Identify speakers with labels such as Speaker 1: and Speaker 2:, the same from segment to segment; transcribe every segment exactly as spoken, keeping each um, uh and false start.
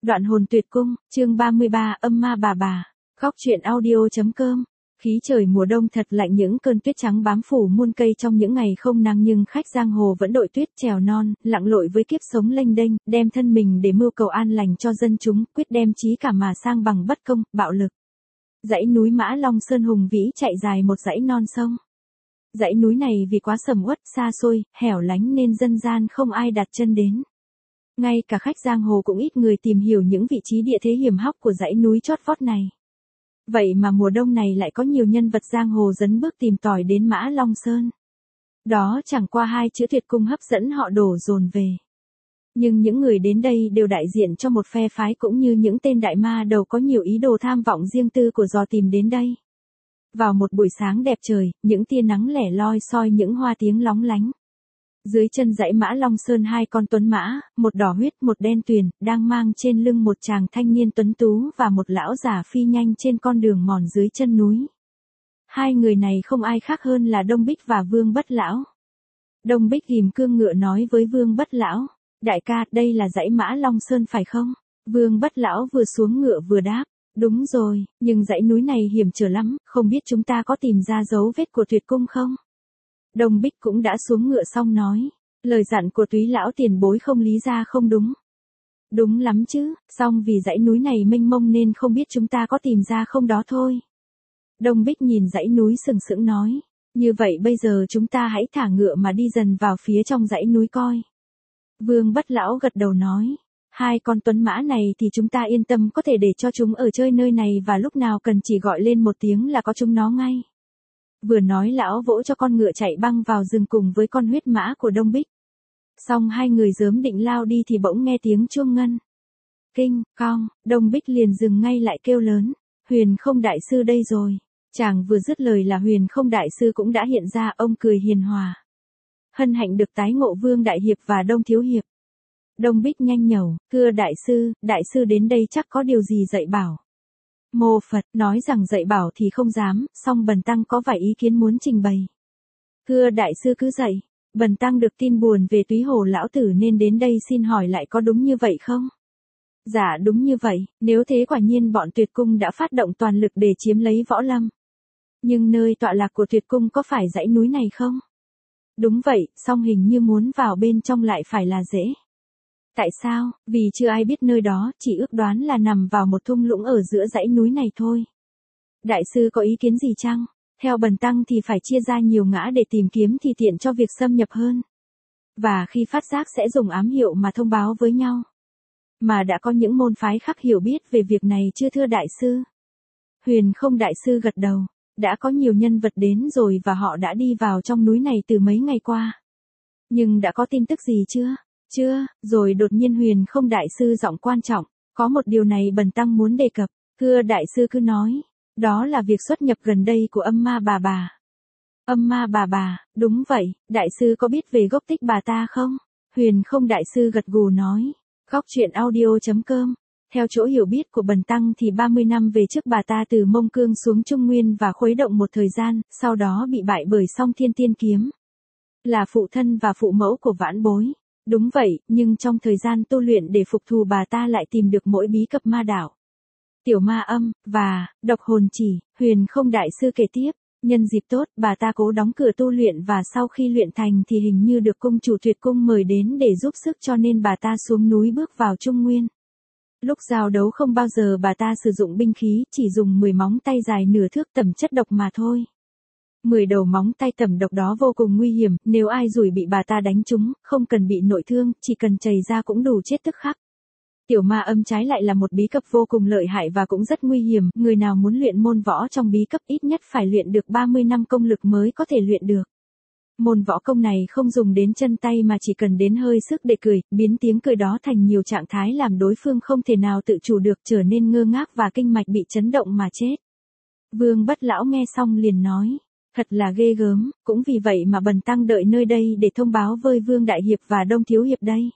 Speaker 1: Đoạn hồn tuyệt cung, chương ba mươi ba, âm ma bà bà. Góc truyện audio.com. Khí trời mùa đông thật lạnh, những cơn tuyết trắng bám phủ muôn cây trong những ngày không nắng, nhưng khách giang hồ vẫn đội tuyết trèo non, lặn lội với kiếp sống lênh đênh, đem thân mình để mưu cầu an lành cho dân chúng, quyết đem chí cả mà sang bằng bất công, bạo lực. Dãy núi Mã Long Sơn hùng vĩ chạy dài một dãy non sông. Dãy núi này vì quá sầm uất, xa xôi, hẻo lánh nên dân gian không ai đặt chân đến. Ngay cả khách giang hồ cũng ít người tìm hiểu những vị trí địa thế hiểm hóc của dãy núi chót vót này. Vậy mà mùa đông này lại có nhiều nhân vật giang hồ dấn bước tìm tòi đến Mã Long Sơn. Đó chẳng qua hai chữ tuyệt cung hấp dẫn họ đổ dồn về. Nhưng những người đến đây đều đại diện cho một phe phái, cũng như những tên đại ma đầu có nhiều ý đồ tham vọng riêng tư của dò tìm đến đây. Vào một buổi sáng đẹp trời, những tia nắng lẻ loi soi những hoa tiếng lóng lánh. Dưới chân dãy Mã Long Sơn hai con tuấn mã, một đỏ huyết một đen tuyền, đang mang trên lưng một chàng thanh niên tuấn tú và một lão già phi nhanh trên con đường mòn dưới chân núi. Hai người này không ai khác hơn là Đông Bích và Vương Bất Lão. Đông Bích ghìm cương ngựa nói với Vương Bất Lão, đại ca, đây là dãy Mã Long Sơn phải không? Vương Bất Lão vừa xuống ngựa vừa đáp, đúng rồi, nhưng dãy núi này hiểm trở lắm, không biết chúng ta có tìm ra dấu vết của tuyệt cung không? Đông Bích cũng đã xuống ngựa xong nói, lời dặn của Túy lão tiền bối không lý ra không đúng. Đúng lắm chứ, song vì dãy núi này mênh mông nên không biết chúng ta có tìm ra không đó thôi. Đông Bích nhìn dãy núi sừng sững nói, như vậy bây giờ chúng ta hãy thả ngựa mà đi dần vào phía trong dãy núi coi. Vương Bất Lão gật đầu nói, hai con tuấn mã này thì chúng ta yên tâm, có thể để cho chúng ở chơi nơi này và lúc nào cần chỉ gọi lên một tiếng là có chúng nó ngay. Vừa nói lão vỗ cho con ngựa chạy băng vào rừng cùng với con huyết mã của Đông Bích. Xong hai người giớm định lao đi thì bỗng nghe tiếng chuông ngân. Kinh, cong, Đông Bích liền dừng ngay lại kêu lớn, Huyền Không đại sư đây rồi. Chàng vừa dứt lời là Huyền Không đại sư cũng đã hiện ra, ông cười hiền hòa. Hân hạnh được tái ngộ Vương đại hiệp và Đông thiếu hiệp. Đông Bích nhanh nhẩu, thưa đại sư, đại sư đến đây chắc có điều gì dạy bảo. Mô Phật, nói rằng dạy bảo thì không dám, song bần tăng có vài ý kiến muốn trình bày. Thưa đại sư cứ dạy, bần tăng được tin buồn về Túy Hồ lão tử nên đến đây xin hỏi lại có đúng như vậy không? Dạ đúng như vậy, nếu thế quả nhiên bọn tuyệt cung đã phát động toàn lực để chiếm lấy Võ Lâm. Nhưng nơi tọa lạc của tuyệt cung có phải dãy núi này không? Đúng vậy, song hình như muốn vào bên trong lại phải là dễ. Tại sao? Vì chưa ai biết nơi đó, chỉ ước đoán là nằm vào một thung lũng ở giữa dãy núi này thôi. Đại sư có ý kiến gì chăng? Theo bần tăng thì phải chia ra nhiều ngã để tìm kiếm thì tiện cho việc xâm nhập hơn. Và khi phát giác sẽ dùng ám hiệu mà thông báo với nhau. Mà đã có những môn phái khác hiểu biết về việc này chưa thưa đại sư? Huyền Không đại sư gật đầu. Đã có nhiều nhân vật đến rồi và họ đã đi vào trong núi này từ mấy ngày qua. Nhưng đã có tin tức gì chưa? Chưa, rồi đột nhiên Huyền Không đại sư giọng quan trọng, có một điều này bần tăng muốn đề cập, thưa đại sư cứ nói, đó là việc xuất nhập gần đây của âm ma bà bà. Âm ma bà bà, đúng vậy, đại sư có biết về gốc tích bà ta không? Huyền Không đại sư gật gù nói, góc truyện audio.com. Theo chỗ hiểu biết của bần tăng thì ba mươi năm về trước bà ta từ Mông Cương xuống Trung Nguyên và khuấy động một thời gian, sau đó bị bại bởi Song Thiên Tiên Kiếm. Là phụ thân và phụ mẫu của vãn bối. Đúng vậy, nhưng trong thời gian tu luyện để phục thù bà ta lại tìm được mỗi bí cấp ma đạo. Tiểu ma âm, và, độc hồn chỉ, Huyền Không đại sư kể tiếp, nhân dịp tốt, bà ta cố đóng cửa tu luyện và sau khi luyện thành thì hình như được cung chủ tuyệt cung mời đến để giúp sức cho nên bà ta xuống núi bước vào Trung Nguyên. Lúc giao đấu không bao giờ bà ta sử dụng binh khí, chỉ dùng mười móng tay dài nửa thước tẩm chất độc mà thôi. mười đầu móng tay tẩm độc đó vô cùng nguy hiểm, nếu ai rủi bị bà ta đánh trúng, không cần bị nội thương, chỉ cần chảy ra cũng đủ chết tức khắc. Tiểu ma âm trái lại là một bí cấp vô cùng lợi hại và cũng rất nguy hiểm, người nào muốn luyện môn võ trong bí cấp ít nhất phải luyện được ba mươi năm công lực mới có thể luyện được. Môn võ công này không dùng đến chân tay mà chỉ cần đến hơi sức để cười, biến tiếng cười đó thành nhiều trạng thái làm đối phương không thể nào tự chủ được, trở nên ngơ ngác và kinh mạch bị chấn động mà chết. Vương Bất Lão nghe xong liền nói, thật là ghê gớm, cũng vì vậy mà bần tăng đợi nơi đây để thông báo với Vương đại hiệp và Đông thiếu hiệp đây.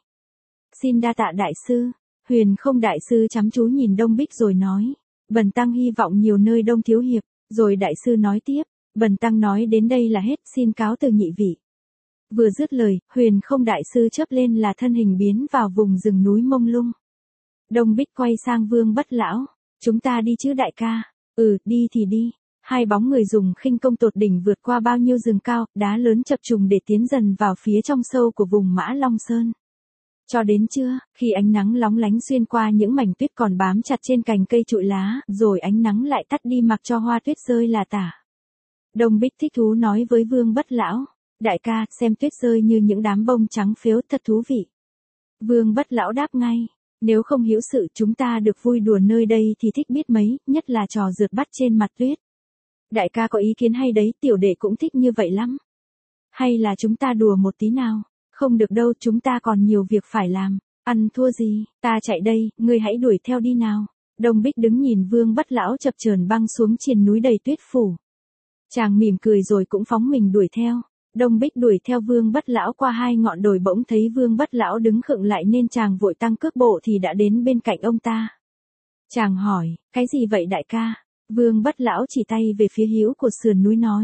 Speaker 1: Xin đa tạ đại sư. Huyền Không đại sư chăm chú nhìn Đông Bích rồi nói, bần tăng hy vọng nhiều nơi Đông thiếu hiệp. Rồi đại sư nói tiếp, bần tăng nói đến đây là hết, xin cáo từ nhị vị. Vừa dứt lời, Huyền Không đại sư chớp lên là thân hình biến vào vùng rừng núi mông lung. Đông Bích quay sang Vương Bất Lão. Chúng ta đi chứ đại ca? Ừ, đi thì đi. Hai bóng người dùng khinh công tột đỉnh vượt qua bao nhiêu rừng cao, đá lớn chập trùng để tiến dần vào phía trong sâu của vùng Mã Long Sơn. Cho đến trưa, khi ánh nắng lóng lánh xuyên qua những mảnh tuyết còn bám chặt trên cành cây trụi lá, rồi ánh nắng lại tắt đi mặc cho hoa tuyết rơi là tả. Đông Bích thích thú nói với Vương Bất Lão. Đại ca, xem tuyết rơi như những đám bông trắng phếu thật thú vị. Vương Bất Lão đáp ngay. Nếu không hiểu sự chúng ta được vui đùa nơi đây thì thích biết mấy, nhất là trò rượt bắt trên mặt tuyết. Đại ca có ý kiến hay đấy, tiểu đệ cũng thích như vậy lắm. Hay là chúng ta đùa một tí nào? Không được đâu, chúng ta còn nhiều việc phải làm. Ăn thua gì, ta chạy đây, ngươi hãy đuổi theo đi nào. Đông Bích đứng nhìn Vương Bất Lão chập chờn băng xuống triền núi đầy tuyết phủ. Chàng mỉm cười rồi cũng phóng mình đuổi theo. Đông Bích đuổi theo Vương Bất Lão qua hai ngọn đồi, bỗng thấy Vương Bất Lão đứng khựng lại nên chàng vội tăng cước bộ thì đã đến bên cạnh ông ta. Chàng hỏi, cái gì vậy đại ca? Vương Bất Lão chỉ tay về phía hữu của sườn núi nói.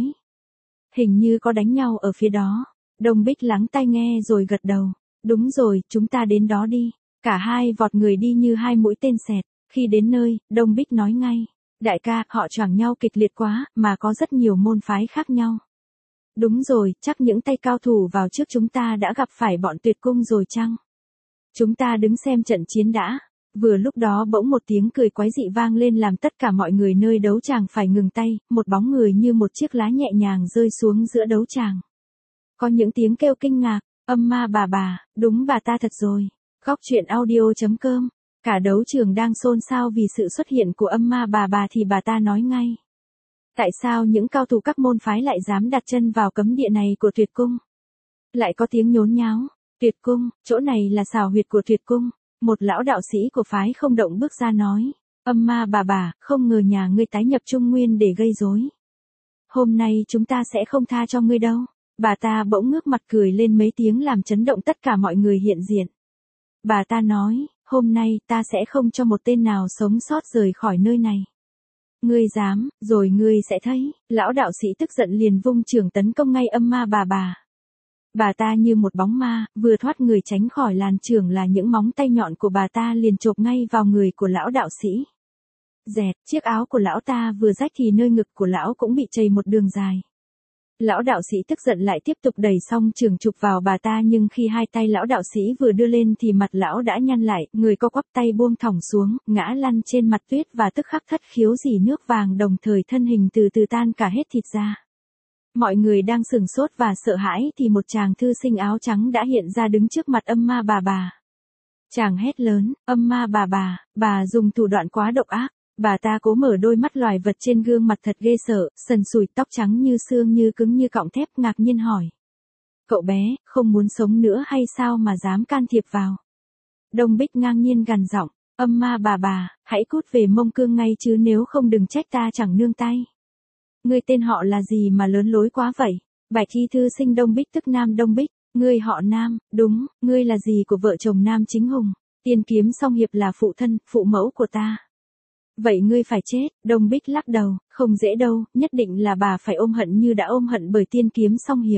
Speaker 1: Hình như có đánh nhau ở phía đó. Đông Bích lắng tai nghe rồi gật đầu. Đúng rồi, chúng ta đến đó đi. Cả hai vọt người đi như hai mũi tên xẹt. Khi đến nơi, Đông Bích nói ngay. Đại ca, họ choảng nhau kịch liệt quá, mà có rất nhiều môn phái khác nhau. Đúng rồi, chắc những tay cao thủ vào trước chúng ta đã gặp phải bọn Tuyệt Cung rồi chăng? Chúng ta đứng xem trận chiến đã. Vừa lúc đó bỗng một tiếng cười quái dị vang lên làm tất cả mọi người nơi đấu tràng phải ngừng tay, một bóng người như một chiếc lá nhẹ nhàng rơi xuống giữa đấu tràng. Có những tiếng kêu kinh ngạc, âm ma bà bà, đúng bà ta thật rồi. Góc truyện audio chấm com. Cả đấu trường đang xôn xao vì sự xuất hiện của âm ma bà bà thì bà ta nói ngay. Tại sao những cao thủ các môn phái lại dám đặt chân vào cấm địa này của Tuyệt Cung? Lại có tiếng nhốn nháo. Tuyệt Cung, chỗ này là xào huyệt của Tuyệt Cung. Một lão đạo sĩ của phái không động bước ra nói. Âm ma bà bà, không ngờ nhà ngươi tái nhập Trung Nguyên để gây rối. Hôm nay chúng ta sẽ không tha cho ngươi đâu. Bà ta bỗng ngước mặt cười lên mấy tiếng làm chấn động tất cả mọi người hiện diện. Bà ta nói, hôm nay ta sẽ không cho một tên nào sống sót rời khỏi nơi này. Ngươi dám, rồi ngươi sẽ thấy. Lão đạo sĩ tức giận liền vung chưởng tấn công ngay âm ma bà bà. Bà ta như một bóng ma, vừa thoát người tránh khỏi làn chưởng là những móng tay nhọn của bà ta liền chộp ngay vào người của lão đạo sĩ. Dẹt, chiếc áo của lão ta vừa rách thì nơi ngực của lão cũng bị chày một đường dài. Lão đạo sĩ tức giận lại tiếp tục đẩy xong chưởng chụp vào bà ta, nhưng khi hai tay lão đạo sĩ vừa đưa lên thì mặt lão đã nhăn lại, người co quắp tay buông thõng xuống, ngã lăn trên mặt tuyết và tức khắc thất khiếu rỉ nước vàng, đồng thời thân hình từ từ tan cả hết thịt ra. Mọi người đang sửng sốt và sợ hãi thì một chàng thư sinh áo trắng đã hiện ra đứng trước mặt âm ma bà bà. Chàng hét lớn, âm ma bà bà, bà dùng thủ đoạn quá độc ác. Bà ta cố mở đôi mắt loài vật trên gương mặt thật ghê sợ, sần sùi, tóc trắng như xương, như cứng như cọng thép, ngạc nhiên hỏi. Cậu bé, không muốn sống nữa hay sao mà dám can thiệp vào? Đông Bích ngang nhiên gằn giọng, âm ma bà bà, hãy cút về Mông Cương ngay chứ nếu không đừng trách ta chẳng nương tay. Ngươi tên họ là gì mà lớn lối quá vậy? Bạch y thư sinh Đông Bích tức Nam Đông Bích, ngươi họ Nam, đúng, ngươi là gì của vợ chồng Nam Chính Hùng? Tiên Kiếm Song Hiệp là phụ thân, phụ mẫu của ta. Vậy ngươi phải chết. Đông Bích lắc đầu, không dễ đâu, nhất định là bà phải ôm hận như đã ôm hận bởi Tiên Kiếm Song Hiệp.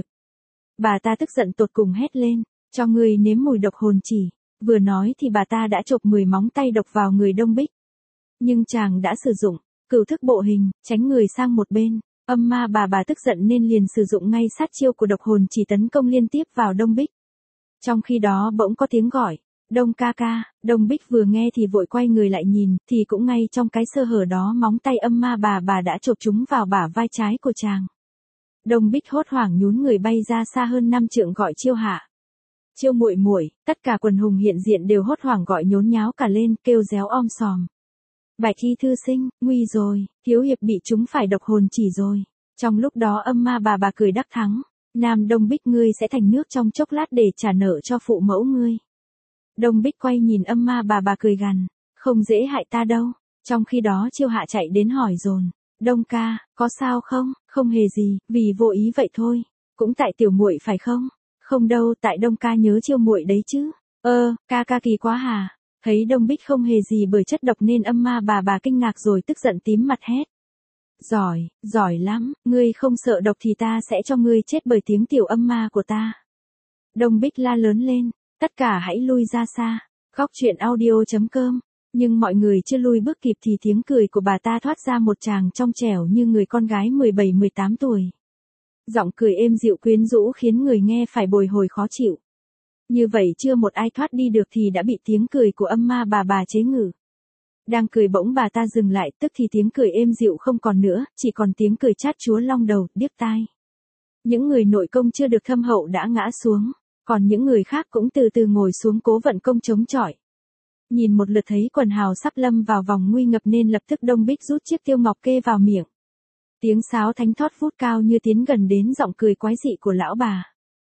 Speaker 1: Bà ta tức giận tột cùng hét lên, cho ngươi nếm mùi độc hồn chỉ. Vừa nói thì bà ta đã chộp mười móng tay độc vào người Đông Bích. Nhưng chàng đã sử dụng cửu thức bộ hình, tránh người sang một bên. Âm ma bà bà tức giận nên liền sử dụng ngay sát chiêu của độc hồn chỉ tấn công liên tiếp vào Đông Bích. Trong khi đó bỗng có tiếng gọi. Đông ca ca. Đông Bích vừa nghe thì vội quay người lại nhìn, thì cũng ngay trong cái sơ hở đó móng tay âm ma bà bà đã chộp chúng vào bả vai trái của chàng. Đông Bích hốt hoảng nhún người bay ra xa hơn năm trượng gọi chiêu hạ. Chiêu muội muội, tất cả quần hùng hiện diện đều hốt hoảng gọi nhốn nháo cả lên, kêu réo om sòm. Bạch y thư sinh, nguy rồi, thiếu hiệp bị chúng phải độc hồn chỉ rồi. Trong lúc đó âm ma bà bà cười đắc thắng. Nam Đông Bích, ngươi sẽ thành nước trong chốc lát để trả nợ cho phụ mẫu ngươi. Đông Bích quay nhìn âm ma bà bà cười gằn, không dễ hại ta đâu. Trong khi đó chiêu hạ chạy đến hỏi dồn, Đông ca, có sao không? Không hề gì, vì vô ý vậy thôi. Cũng tại tiểu muội phải không? Không đâu, tại Đông ca nhớ chiêu muội đấy chứ. Ơ, ca ca kỳ quá hà. Thấy Đông Bích không hề gì bởi chất độc nên âm ma bà bà kinh ngạc rồi tức giận tím mặt hét. Giỏi, giỏi lắm, ngươi không sợ độc thì ta sẽ cho ngươi chết bởi tiếng tiểu âm ma của ta. Đông Bích la lớn lên, tất cả hãy lui ra xa. Góc truyện audio chấm com Nhưng mọi người chưa lui bước kịp thì tiếng cười của bà ta thoát ra một tràng trong trẻo như người con gái mười bảy mười tám tuổi. Giọng cười êm dịu quyến rũ khiến người nghe phải bồi hồi khó chịu. Như vậy chưa một ai thoát đi được thì đã bị tiếng cười của âm ma bà bà chế ngự. Đang cười bỗng bà ta dừng lại, tức thì tiếng cười êm dịu không còn nữa, chỉ còn tiếng cười chát chúa long đầu, điếc tai. Những người nội công chưa được thâm hậu đã ngã xuống, còn những người khác cũng từ từ ngồi xuống cố vận công chống chọi. Nhìn một lượt thấy quần hào sắp lâm vào vòng nguy ngập nên lập tức Đông Bích rút chiếc tiêu ngọc kê vào miệng. Tiếng sáo thánh thót vút cao như tiến gần đến giọng cười quái dị của lão bà.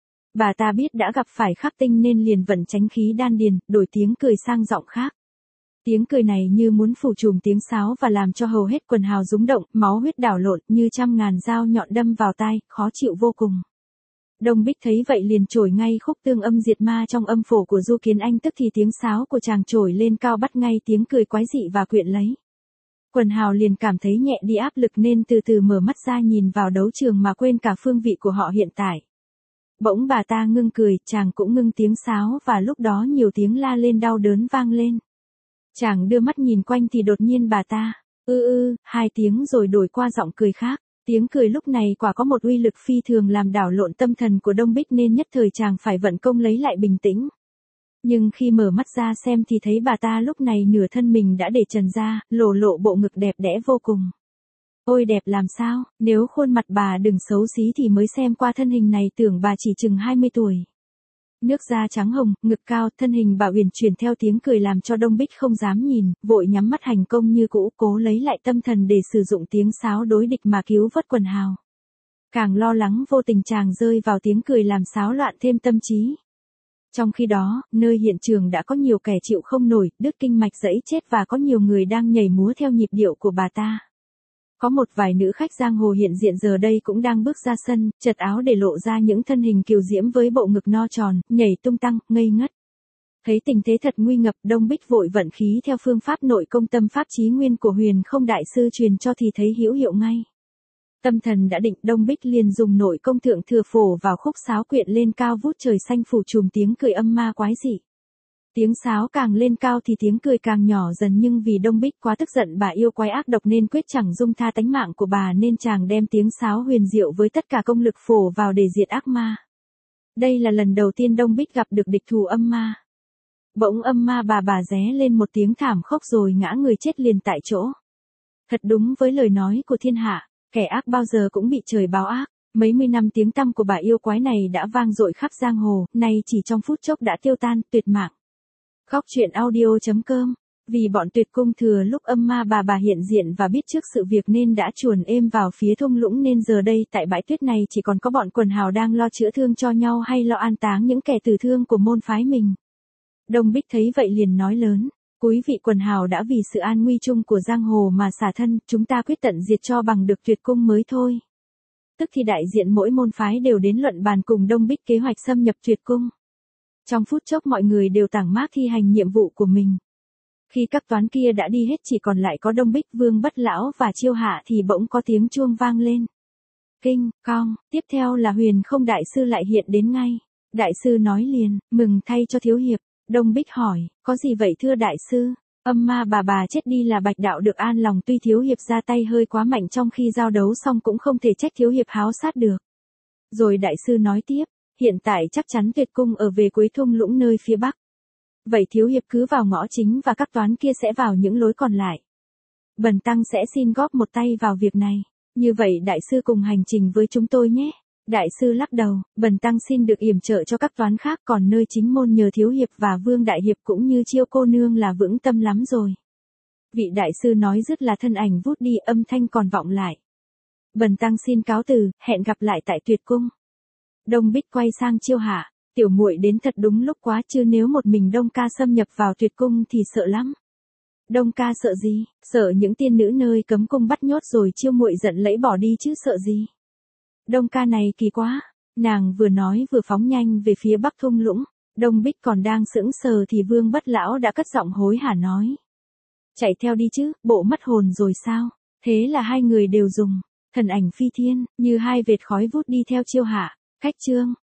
Speaker 1: Bà ta biết đã gặp phải khắc tinh nên liền vận tránh khí đan điền, đổi tiếng cười sang giọng khác. Tiếng cười này như muốn phủ trùm tiếng sáo và làm cho hầu hết quần hào rúng động, máu huyết đảo lộn như trăm ngàn dao nhọn đâm vào tai, khó chịu vô cùng. Đông Bích thấy vậy liền trổi ngay khúc tương âm diệt ma trong âm phổ của Du Kiến Anh, tức thì tiếng sáo của chàng trổi lên cao bắt ngay tiếng cười quái dị và quyện lấy. Quần hào liền cảm thấy nhẹ đi áp lực nên từ từ mở mắt ra nhìn vào đấu trường mà quên cả phương vị của họ hiện tại. Bỗng bà ta ngưng cười, chàng cũng ngưng tiếng sáo và lúc đó nhiều tiếng la lên đau đớn vang lên. Chàng đưa mắt nhìn quanh thì đột nhiên bà ta, ư ư, hai tiếng rồi đổi qua giọng cười khác. Tiếng cười lúc này quả có một uy lực phi thường làm đảo lộn tâm thần của Đông Bích nên nhất thời chàng phải vận công lấy lại bình tĩnh. Nhưng khi mở mắt ra xem thì thấy bà ta lúc này nửa thân mình đã để trần ra, lộ lộ bộ ngực đẹp đẽ vô cùng. Ôi đẹp làm sao, nếu khuôn mặt bà đừng xấu xí thì mới xem qua thân hình này tưởng bà chỉ chừng hai mươi tuổi. Nước da trắng hồng, ngực cao, thân hình bà uyển chuyển theo tiếng cười làm cho Đông Bích không dám nhìn, vội nhắm mắt hành công như cũ, cố lấy lại tâm thần để sử dụng tiếng sáo đối địch mà cứu vớt quần hào. Càng lo lắng vô tình chàng rơi vào tiếng cười làm xáo loạn thêm tâm trí. Trong khi đó, nơi hiện trường đã có nhiều kẻ chịu không nổi, đứt kinh mạch dẫy chết và có nhiều người đang nhảy múa theo nhịp điệu của bà ta. Có một vài nữ khách giang hồ hiện diện giờ đây cũng đang bước ra sân, chật áo để lộ ra những thân hình kiều diễm với bộ ngực no tròn, nhảy tung tăng, ngây ngất. Thấy tình thế thật nguy ngập, Đông Bích vội vận khí theo phương pháp nội công tâm pháp chí nguyên của Huyền Không đại sư truyền cho thì thấy hữu hiệu ngay. Tâm thần đã định, Đông Bích liền dùng nội công thượng thừa phổ vào khúc sáo quyện lên cao vút trời xanh phủ trùm tiếng cười âm ma quái dị. Tiếng sáo càng lên cao thì tiếng cười càng nhỏ dần, nhưng vì Đông Bích quá tức giận bà yêu quái ác độc nên quyết chẳng dung tha tánh mạng của bà nên chàng đem tiếng sáo huyền diệu với tất cả công lực phổ vào để diệt ác ma. Đây là lần đầu tiên Đông Bích gặp được địch thủ âm ma. Bỗng âm ma bà bà ré lên một tiếng thảm khốc rồi ngã người chết liền tại chỗ. Thật đúng với lời nói của thiên hạ, kẻ ác bao giờ cũng bị trời báo ác. Mấy mươi năm tiếng tăm của bà yêu quái này đã vang dội khắp giang hồ, nay chỉ trong phút chốc đã tiêu tan, tuyệt mạng. Khóc chuyện audio chấm com. Vì bọn Tuyệt Cung thừa lúc âm ma bà bà hiện diện và biết trước sự việc nên đã chuồn êm vào phía thung lũng, nên giờ đây tại bãi tuyết này chỉ còn có bọn quần hào đang lo chữa thương cho nhau hay lo an táng những kẻ tử thương của môn phái mình. Đông Bích thấy vậy liền nói lớn, quý vị quần hào đã vì sự an nguy chung của giang hồ mà xả thân, chúng ta quyết tận diệt cho bằng được Tuyệt Cung mới thôi. Tức thì đại diện mỗi môn phái đều đến luận bàn cùng Đông Bích kế hoạch xâm nhập Tuyệt Cung. Trong phút chốc mọi người đều tảng mác thi hành nhiệm vụ của mình. Khi các toán kia đã đi hết chỉ còn lại có Đông Bích, Vương Bất Lão và Chiêu Hạ thì bỗng có tiếng chuông vang lên. Kinh, cong, tiếp theo là Huyền Không đại sư lại hiện đến ngay. Đại sư nói liền, mừng thay cho thiếu hiệp. Đông Bích hỏi, có gì vậy thưa đại sư? Âm ma bà bà chết đi là Bạch đạo được an lòng, tuy thiếu hiệp ra tay hơi quá mạnh trong khi giao đấu xong cũng không thể trách thiếu hiệp háo sát được. Rồi đại sư nói tiếp, hiện tại chắc chắn Tuyệt Cung ở về cuối thung lũng nơi phía bắc. Vậy thiếu hiệp cứ vào ngõ chính và các toán kia sẽ vào những lối còn lại. Bần tăng sẽ xin góp một tay vào việc này. Như vậy đại sư cùng hành trình với chúng tôi nhé. Đại sư lắc đầu, bần tăng xin được yểm trợ cho các toán khác, còn nơi chính môn nhờ thiếu hiệp và Vương đại hiệp cũng như Chiêu cô nương là vững tâm lắm rồi. Vị đại sư nói dứt là thân ảnh vút đi, âm thanh còn vọng lại. Bần tăng xin cáo từ, hẹn gặp lại tại Tuyệt Cung. Đông Bích quay sang Chiêu Hạ, tiểu muội đến thật đúng lúc quá, chứ nếu một mình Đông ca xâm nhập vào Tuyệt Cung thì sợ lắm. Đông ca sợ gì? Sợ những tiên nữ nơi cấm cung bắt nhốt rồi Chiêu muội giận lẫy bỏ đi chứ sợ gì? Đông ca này kỳ quá. Nàng vừa nói vừa phóng nhanh về phía bắc thung lũng. Đông Bích còn đang sững sờ thì Vương Bất Lão đã cất giọng hối hả nói. Chạy theo đi chứ, bộ mất hồn rồi sao? Thế là hai người đều dùng thần ảnh phi thiên, như hai vệt khói vút đi theo Chiêu Hạ. Khách chương.